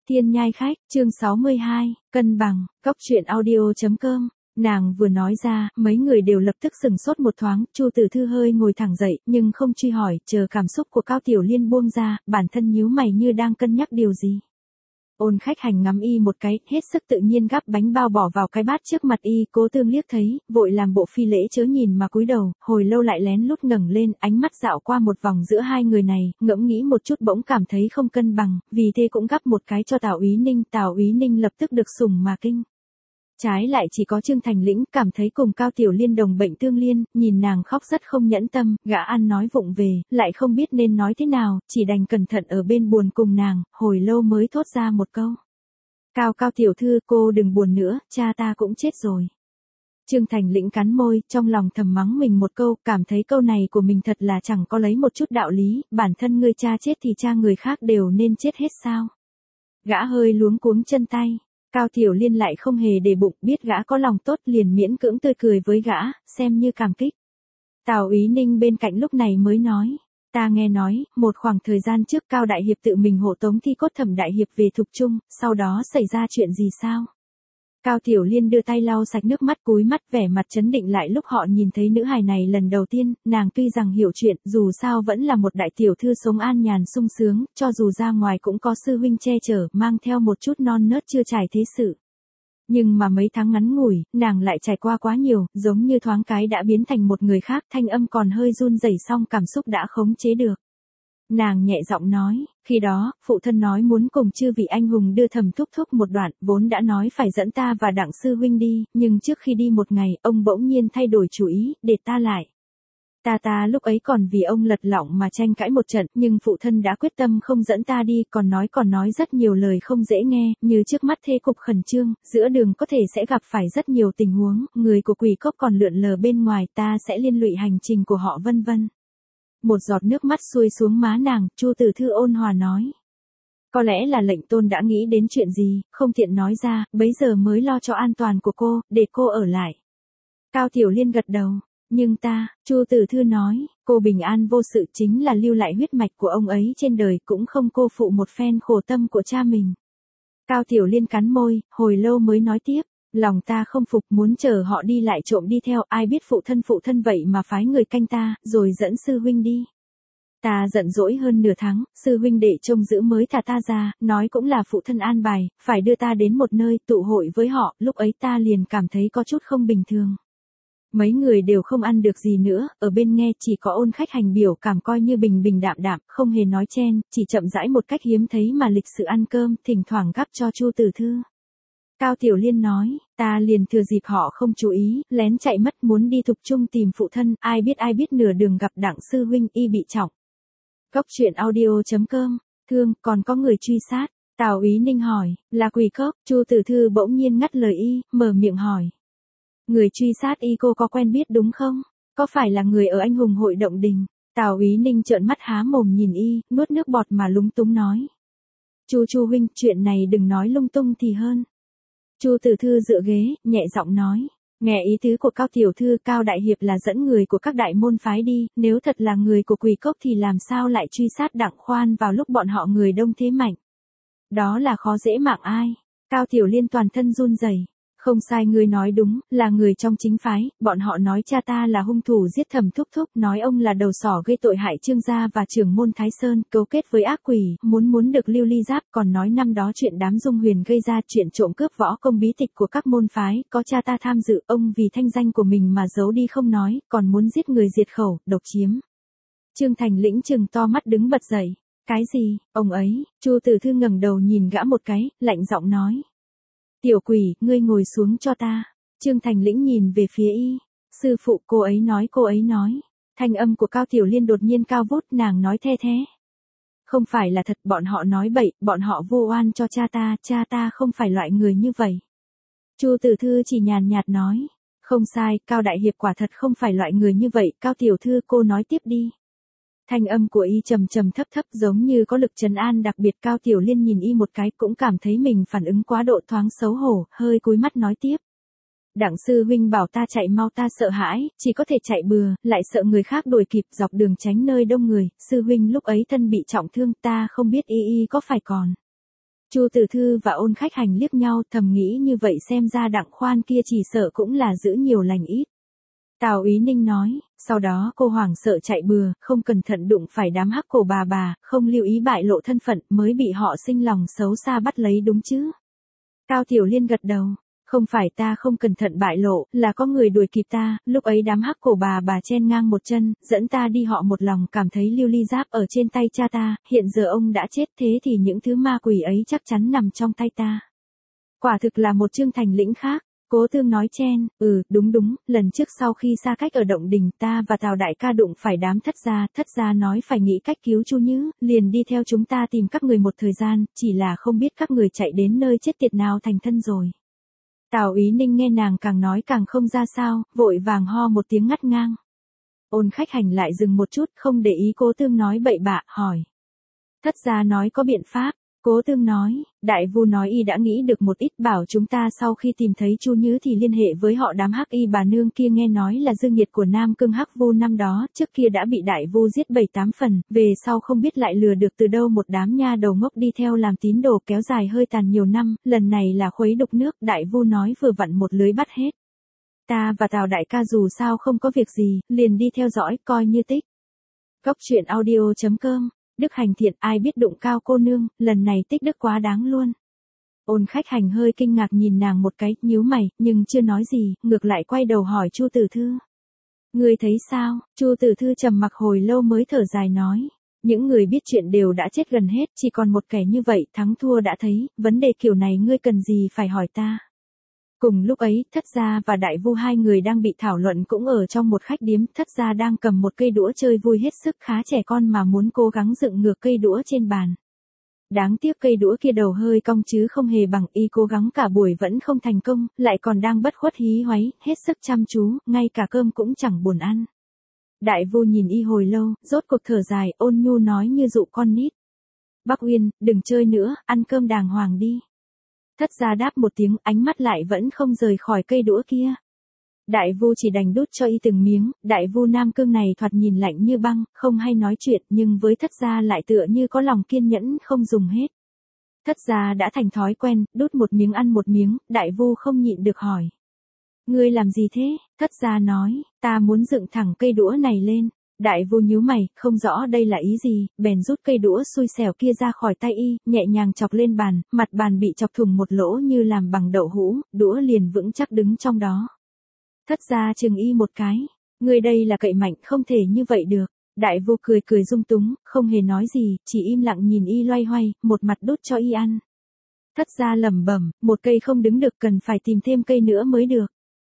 Thiên Nhai Khách, chương 62, cân bằng, cóc truyện audio.com. Nàng vừa nói ra, mấy người đều lập tức sừng sốt một thoáng, Chu Tử Thư hơi ngồi thẳng dậy, nhưng không truy hỏi, chờ cảm xúc của Cao Tiểu Liên buông ra, bản thân nhíu mày như đang cân nhắc điều gì. Ôn Khách Hành ngắm y một cái, hết sức tự nhiên gắp bánh bao bỏ vào cái bát trước mặt y, Cố Tương liếc thấy, vội làm bộ phi lễ chớ nhìn mà cúi đầu, hồi lâu lại lén lút ngẩng lên, ánh mắt dạo qua một vòng giữa hai người này, ngẫm nghĩ một chút bỗng cảm thấy không cân bằng, vì thế cũng gắp một cái cho Tào Úy Ninh lập tức được sủng mà kinh. Trái lại chỉ có Trương Thành Lĩnh cảm thấy cùng Cao Tiểu Liên đồng bệnh tương liên, nhìn nàng khóc rất không nhẫn tâm, gã ăn nói vụng về, lại không biết nên nói thế nào, chỉ đành cẩn thận ở bên buồn cùng nàng, hồi lâu mới thốt ra một câu. Cao tiểu thư, cô đừng buồn nữa, cha ta cũng chết rồi. Trương Thành Lĩnh cắn môi, trong lòng thầm mắng mình một câu, cảm thấy câu này của mình thật là chẳng có lấy một chút đạo lý, bản thân ngươi cha chết thì cha người khác đều nên chết hết sao. Gã hơi luống cuống chân tay. Cao Tiểu Liên lại không hề để bụng, biết gã có lòng tốt liền miễn cưỡng tươi cười với gã, xem như cảm kích. Tào Úy Ninh bên cạnh lúc này mới nói, ta nghe nói, một khoảng thời gian trước Cao Đại Hiệp tự mình hộ tống thi cốt Thẩm Đại Hiệp về Thục Trung, sau đó xảy ra chuyện gì sao? Cao Tiểu Liên đưa tay lau sạch nước mắt cúi mắt vẻ mặt trấn định lại lúc họ nhìn thấy nữ hài này lần đầu tiên, nàng tuy rằng hiểu chuyện, dù sao vẫn là một đại tiểu thư sống an nhàn sung sướng, cho dù ra ngoài cũng có sư huynh che chở, mang theo một chút non nớt chưa trải thế sự. Nhưng mà mấy tháng ngắn ngủi, nàng lại trải qua quá nhiều, giống như thoáng cái đã biến thành một người khác, thanh âm còn hơi run rẩy xong cảm xúc đã khống chế được. Nàng nhẹ giọng nói, khi đó, phụ thân nói muốn cùng chư vị anh hùng đưa Thẩm thúc thúc một đoạn, vốn đã nói phải dẫn ta và Đặng sư huynh đi, nhưng trước khi đi một ngày, ông bỗng nhiên thay đổi chủ ý, để ta lại. Ta lúc ấy còn vì ông lật lọng mà tranh cãi một trận, nhưng phụ thân đã quyết tâm không dẫn ta đi, còn nói rất nhiều lời không dễ nghe, như trước mắt thế cục khẩn trương, giữa đường có thể sẽ gặp phải rất nhiều tình huống, người của Quỷ Cốc còn lượn lờ bên ngoài, ta sẽ liên lụy hành trình của họ vân vân. Một giọt nước mắt xuôi xuống má nàng, Chu Tử Thư ôn hòa nói. Có lẽ là lệnh tôn đã nghĩ đến chuyện gì, không tiện nói ra, bấy giờ mới lo cho an toàn của cô, để cô ở lại. Cao Tiểu Liên gật đầu, nhưng Chu Tử Thư nói, cô bình an vô sự chính là lưu lại huyết mạch của ông ấy trên đời cũng không cô phụ một phen khổ tâm của cha mình. Cao Tiểu Liên cắn môi, hồi lâu mới nói tiếp. Lòng ta không phục muốn chờ họ đi lại trộm đi theo, ai biết phụ thân vậy mà phái người canh ta, rồi dẫn sư huynh đi. Ta giận dỗi hơn nửa tháng, sư huynh để trông giữ mới thả ta ra, nói cũng là phụ thân an bài, phải đưa ta đến một nơi tụ hội với họ, lúc ấy ta liền cảm thấy có chút không bình thường. Mấy người đều không ăn được gì nữa, ở bên nghe chỉ có Ôn Khách Hành biểu cảm coi như bình đạm, không hề nói chen, chỉ chậm rãi một cách hiếm thấy mà lịch sự ăn cơm, thỉnh thoảng gắp cho Chu Tử Thư. Cao Tiểu Liên nói, ta liền thừa dịp họ không chú ý, lén chạy mất muốn đi Thục Trung tìm phụ thân, ai biết nửa đường gặp Đặng sư huynh y bị trọng. Cóc truyện audio.com, thương, còn có người truy sát. Tào Úy Ninh hỏi, là Quỷ Cốc, Chu Tử Thư bỗng nhiên ngắt lời y, mở miệng hỏi. Người truy sát y cô có quen biết đúng không? Có phải là người ở Anh Hùng Hội Động Đình? Tào Úy Ninh trợn mắt há mồm nhìn y, nuốt nước bọt mà lúng túng nói. Chu huynh, chuyện này đừng nói lung tung thì hơn. Chu Tử Thư dựa ghế, nhẹ giọng nói. Nghe ý tứ của Cao tiểu thư, Cao Đại Hiệp là dẫn người của các đại môn phái đi, nếu thật là người của Quỷ Cốc thì làm sao lại truy sát Đặng Khoan vào lúc bọn họ người đông thế mạnh. Đó là khó dễ mạng ai. Cao Tiểu Liên toàn thân run rẩy. Không sai, ngươi nói đúng, là người trong chính phái, bọn họ nói cha ta là hung thủ giết Thẩm thúc thúc, nói ông là đầu sỏ gây tội hại Trương gia và trưởng môn Thái Sơn, cấu kết với ác quỷ, muốn được lưu ly giáp, còn nói năm đó chuyện đám Dung Huyền gây ra chuyện trộm cướp võ công bí tịch của các môn phái, có cha ta tham dự, ông vì thanh danh của mình mà giấu đi không nói, còn muốn giết người diệt khẩu, độc chiếm. Trương Thành Lĩnh trừng to mắt đứng bật dậy. Cái gì, ông ấy? Chu Tử Thư ngẩng đầu nhìn gã một cái, lạnh giọng nói. Tiểu quỷ, ngươi ngồi xuống cho ta. Trương Thành Lĩnh nhìn về phía y. Sư phụ, cô ấy nói. Thanh âm của Cao Tiểu Liên đột nhiên cao vút, nàng nói the thế. Không phải là thật, bọn họ nói bậy, bọn họ vu oan cho cha ta không phải loại người như vậy. Chu Tử Thư chỉ nhàn nhạt nói. Không sai, Cao Đại Hiệp quả thật không phải loại người như vậy, Cao Tiểu Thư cô nói tiếp đi. Thanh âm của y trầm thấp giống như có lực trấn an đặc biệt. Cao Tiểu Liên nhìn y một cái cũng cảm thấy mình phản ứng quá độ thoáng xấu hổ, hơi cúi mắt nói tiếp. Đặng sư huynh bảo ta chạy mau, ta sợ hãi, chỉ có thể chạy bừa, lại sợ người khác đuổi kịp, dọc đường tránh nơi đông người, sư huynh lúc ấy thân bị trọng thương, ta không biết y có phải còn Chu Tử Thư và Ôn Khách Hành liếc nhau, thầm nghĩ như vậy xem ra Đặng Khoan kia chỉ sợ cũng là giữ nhiều lành ít. Tào Úy Ninh nói, sau đó cô hoảng sợ chạy bừa, không cẩn thận đụng phải đám hắc cổ bà, không lưu ý bại lộ thân phận mới bị họ sinh lòng xấu xa bắt lấy đúng chứ. Cao Tiểu Liên gật đầu, không phải ta không cẩn thận bại lộ, là có người đuổi kịp ta, lúc ấy đám hắc cổ bà chen ngang một chân, dẫn ta đi họ một lòng cảm thấy lưu ly giáp ở trên tay cha ta, hiện giờ ông đã chết thế thì những thứ ma quỷ ấy chắc chắn nằm trong tay ta. Quả thực là một chương thành lĩnh khác. Cố Tương nói chen, đúng, lần trước sau khi xa cách ở động đình ta và Tào đại ca đụng phải đám thất gia nói phải nghĩ cách cứu Chu Nhứ, liền đi theo chúng ta tìm các người một thời gian, chỉ là không biết các người chạy đến nơi chết tiệt nào thành thân rồi. Tào Úy Ninh nghe nàng càng nói càng không ra sao, vội vàng ho một tiếng ngắt ngang. Ôn Khách Hành lại dừng một chút, không để ý Cố Tương nói bậy bạ, hỏi. Thất gia nói có biện pháp. Cố Tương nói, đại vu nói y đã nghĩ được một ít, bảo chúng ta sau khi tìm thấy Chu Nhứ thì liên hệ với họ đám hắc y bà nương kia, nghe nói là dương nhiệt của Nam Cương hắc vu năm đó, trước kia đã bị đại vu giết 7-8 phần, về sau không biết lại lừa được từ đâu một đám nha đầu ngốc đi theo làm tín đồ kéo dài hơi tàn nhiều năm, lần này là khuấy đục nước, đại vu nói vừa vặn một lưới bắt hết. Ta và Tào đại ca dù sao không có việc gì, liền đi theo dõi, coi như tích. Cốc truyện audio.com Đức Hành thiện, ai biết đụng Cao cô nương, lần này tích đức quá đáng luôn. Ôn Khách Hành hơi kinh ngạc nhìn nàng một cái, nhíu mày, nhưng chưa nói gì, ngược lại quay đầu hỏi Chu Tử Thư. Ngươi thấy sao? Chu Tử Thư trầm mặc hồi lâu mới thở dài nói. Những người biết chuyện đều đã chết gần hết, chỉ còn một kẻ như vậy, thắng thua đã thấy, vấn đề kiểu này ngươi cần gì phải hỏi ta. Cùng lúc ấy, Thất gia và Đại Vu hai người đang bị thảo luận cũng ở trong một khách điếm, Thất gia đang cầm một cây đũa chơi vui hết sức, khá trẻ con mà muốn cố gắng dựng ngược cây đũa trên bàn. Đáng tiếc cây đũa kia đầu hơi cong chứ không hề bằng, y cố gắng cả buổi vẫn không thành công, lại còn đang bất khuất hí hoáy, hết sức chăm chú, ngay cả cơm cũng chẳng buồn ăn. Đại Vu nhìn y hồi lâu, rốt cuộc thở dài, ôn nhu nói như dụ con nít. Bắc Uyên, đừng chơi nữa, ăn cơm đàng hoàng đi. Thất gia đáp một tiếng, ánh mắt lại vẫn không rời khỏi cây đũa kia. Đại Vu chỉ đành đút cho y từng miếng, Đại Vu Nam Cương này thoạt nhìn lạnh như băng, không hay nói chuyện, nhưng với Thất gia lại tựa như có lòng kiên nhẫn không dùng hết. Thất gia đã thành thói quen, đút một miếng ăn một miếng, Đại Vu không nhịn được hỏi. Ngươi làm gì thế? Thất gia nói, ta muốn dựng thẳng cây đũa này lên. Đại Vu nhíu mày, không rõ đây là ý gì, bèn rút cây đũa xui xẻo kia ra khỏi tay y, nhẹ nhàng chọc lên bàn, mặt bàn bị chọc thủng một lỗ như làm bằng đậu hũ, đũa liền vững chắc đứng trong đó. Thất gia chừng y một cái, ngươi đây là cậy mạnh, không thể như vậy được. Đại Vu cười cười dung túng, không hề nói gì, chỉ im lặng nhìn y loay hoay, một mặt đút cho y ăn. Thất gia lẩm bẩm, một cây không đứng được, cần phải tìm thêm cây nữa mới được.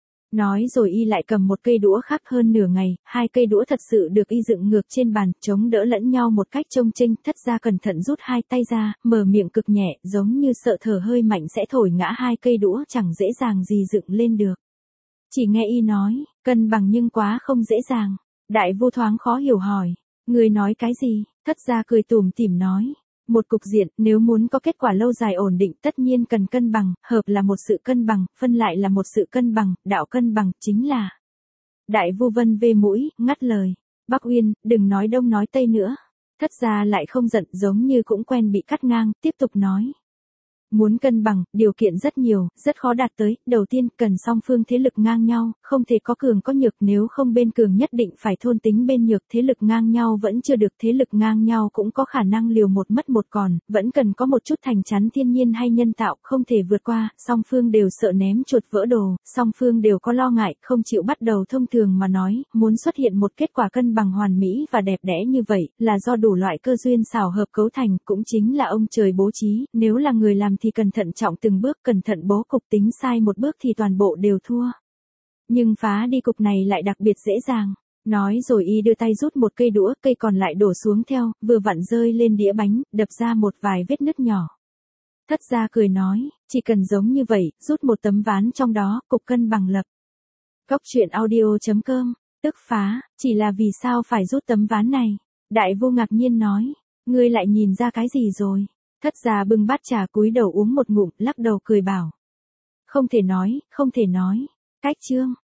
Nói rồi y lại cầm một cây đũa khác, hơn nửa ngày, hai cây đũa thật sự được y dựng ngược trên bàn, chống đỡ lẫn nhau một cách trông chênh. Thất gia cẩn thận rút hai tay ra, mở miệng cực nhẹ, giống như sợ thở hơi mạnh sẽ thổi ngã hai cây đũa, chẳng dễ dàng gì dựng lên được. Chỉ nghe y nói, cân bằng nhưng quá không dễ dàng. Đại Vu thoáng khó hiểu hỏi, người nói cái gì? Thất gia cười tủm tỉm nói. Một cục diện, nếu muốn có kết quả lâu dài ổn định tất nhiên cần cân bằng, hợp là một sự cân bằng, phân lại là một sự cân bằng, đạo cân bằng, chính là. Đại Vu vân về mũi, ngắt lời. Bắc Uyên, đừng nói đông nói tây nữa. Thất gia lại không giận, giống như cũng quen bị cắt ngang, tiếp tục nói. Muốn cân bằng, điều kiện rất nhiều, rất khó đạt tới, đầu tiên cần song phương thế lực ngang nhau, không thể có cường có nhược, nếu không bên cường nhất định phải thôn tính bên nhược, thế lực ngang nhau vẫn chưa được, thế lực ngang nhau cũng có khả năng liều một mất một còn, vẫn cần có một chút thành chắn thiên nhiên hay nhân tạo, không thể vượt qua, song phương đều sợ ném chuột vỡ đồ, song phương đều có lo ngại, không chịu bắt đầu. Thông thường mà nói, muốn xuất hiện một kết quả cân bằng hoàn mỹ và đẹp đẽ như vậy, là do đủ loại cơ duyên xảo hợp cấu thành, cũng chính là ông trời bố trí, nếu là người làm thì cần thận trọng từng bước, cẩn thận bố cục, tính sai một bước thì toàn bộ đều thua. Nhưng phá đi cục này lại đặc biệt dễ dàng. Nói rồi y đưa tay rút một cây đũa, cây còn lại đổ xuống theo, vừa vặn rơi lên đĩa bánh, đập ra một vài vết nứt nhỏ. Thất gia cười nói, chỉ cần giống như vậy, rút một tấm ván trong đó, cục cân bằng lập. Cốc truyện audio.com, tức phá, chỉ là vì sao phải rút tấm ván này? Đại Vu ngạc nhiên nói, ngươi lại nhìn ra cái gì rồi? Thất gia bưng bát trà cúi đầu uống một ngụm, lắc đầu cười bảo. Không thể nói, không thể nói. Cách chương.